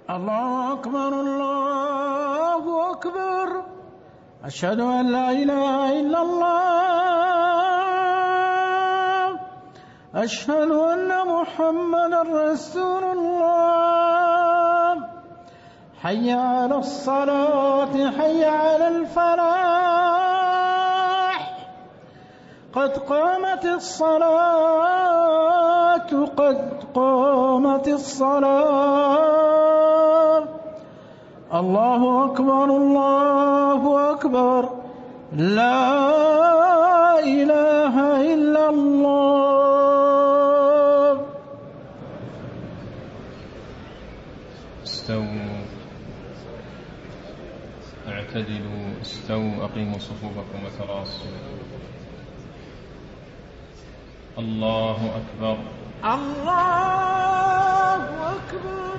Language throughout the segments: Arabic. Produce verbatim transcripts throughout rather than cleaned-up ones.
الله أكبر الله أكبر. أشهد أن لا إله إلا الله. أشهد أن محمدا رسول الله. حي على الصلاة حي على الفلاح. قد قامت الصلاة قد قامت الصلاة. الله أكبر الله أكبر. لا إله إلا الله. استووا اعتدلوا استووا أقيموا صفوفكم وتراصوا. الله أكبر الله أكبر.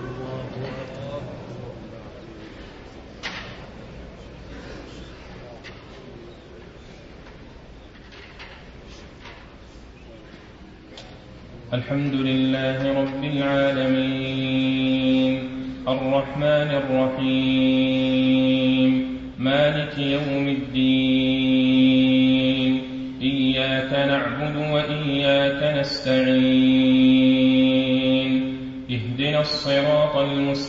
الحمد لله رب العالمين الرحمن الرحيم مالك يوم الدين. إياك نعبد وإياك نستعين. اهدنا الصراط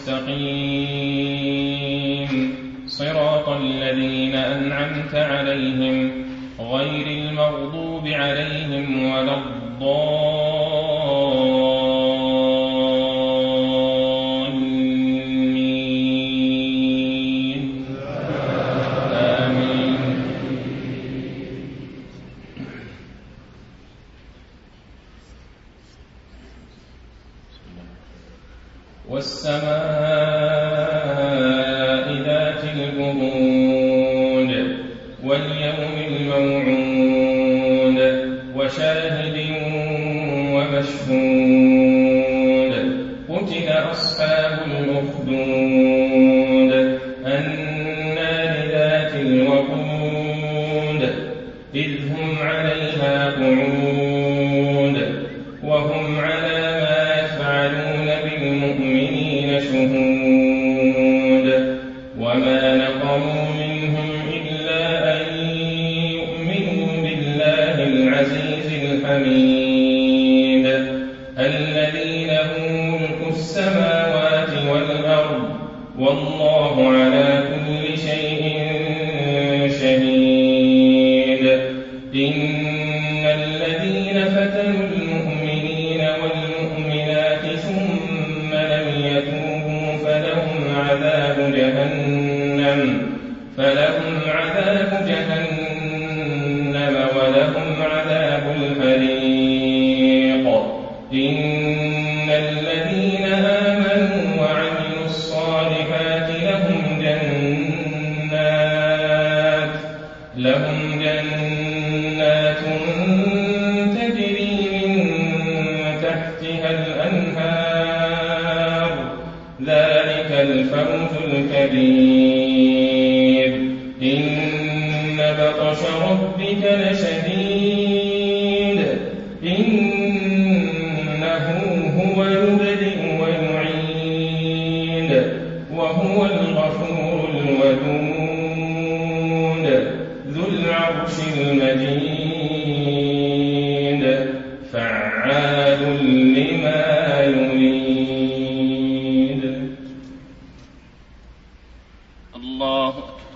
المستقيم صراط الذين أنعمت عليهم غير المغضوب عليهم ولا الضالين. آمين. والسماء ذات البروج واليوم الموعود وشاهد ومشهود. قتل أصحاب الأخدود النار ذات الوقود إذ هم عليها قعود وهم على ما يفعلون بالمؤمنين شهود. وما نقموا منهم إلا أن يؤمنوا بالله العزيز الحميد الذي له ملك السماوات والأرض والله على كل شيء شهيد. إن الذين فتنوا المؤمنين والمؤمنات ثم لم يتوبوا فلهم عذاب جهنم فلهم عذاب جهنم ولهم عذاب الحريق. إن الذين آمنوا وعملوا الصالحات لهم جنات لهم جنات تجري من تحتها الأنهار. ذلك الفوز الكبير. إن بطش ربك لشديد. إنه هو يبدئ ويعيد وهو الغفور الودود ذو العرش المجيد فعال لما يريد. الله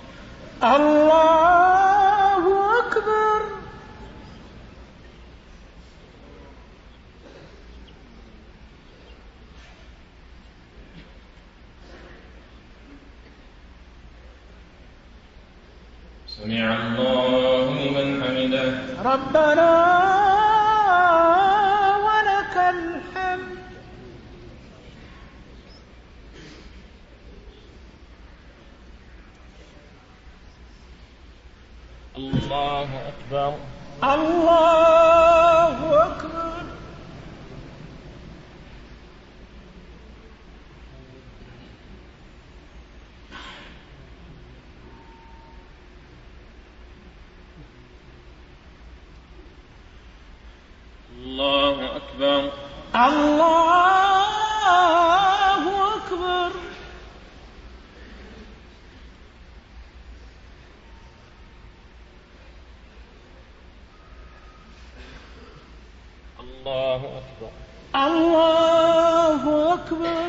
الله أكبر. سمع الله لمن حمده. ربنا ولك الحمد. الله أكبر الله أكبر. الله أكبر الله أكبر. الله أكبر. الله أكبر.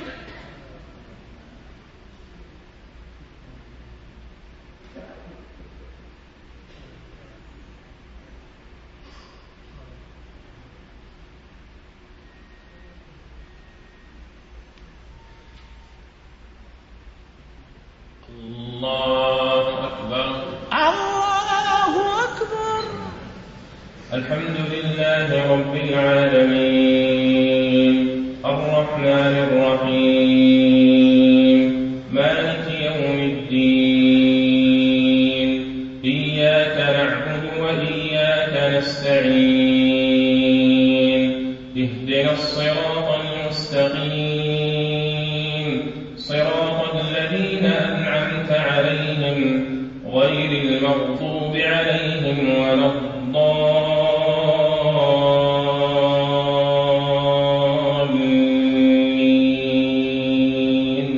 الله أكبر. الله أكبر. الحمد لله رب العالمين الرحمن الرحيم مالك يوم الدين إياك نعبد وإياك نستعين اهدنا الصراط المستقيم صراط الذين أنعمت عليهم غير المغضوب عليهم ولا الضالين.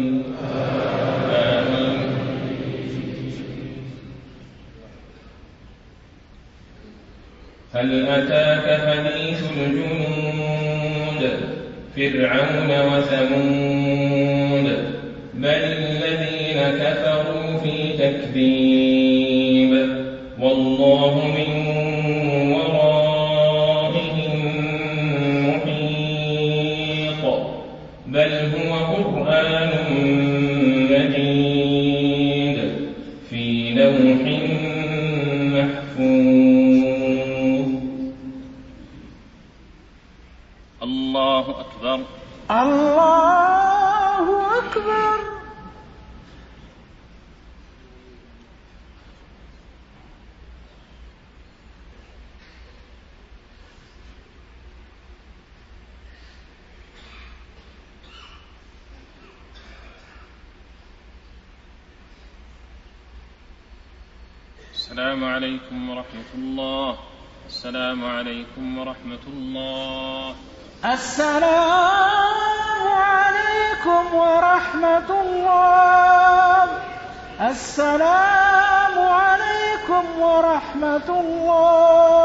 آمين. هل أتاك حديث الجنود فرعون وثمود بل الذين كفروا في تكذيب والله من ورائهم محيط بل هو قرآن مجيد في لوح محفوظ. الله أكبر. الله أكبر. السلام عليكم ورحمة الله. السلام عليكم ورحمة الله. السلام عليكم ورحمة الله. السلام عليكم ورحمة الله.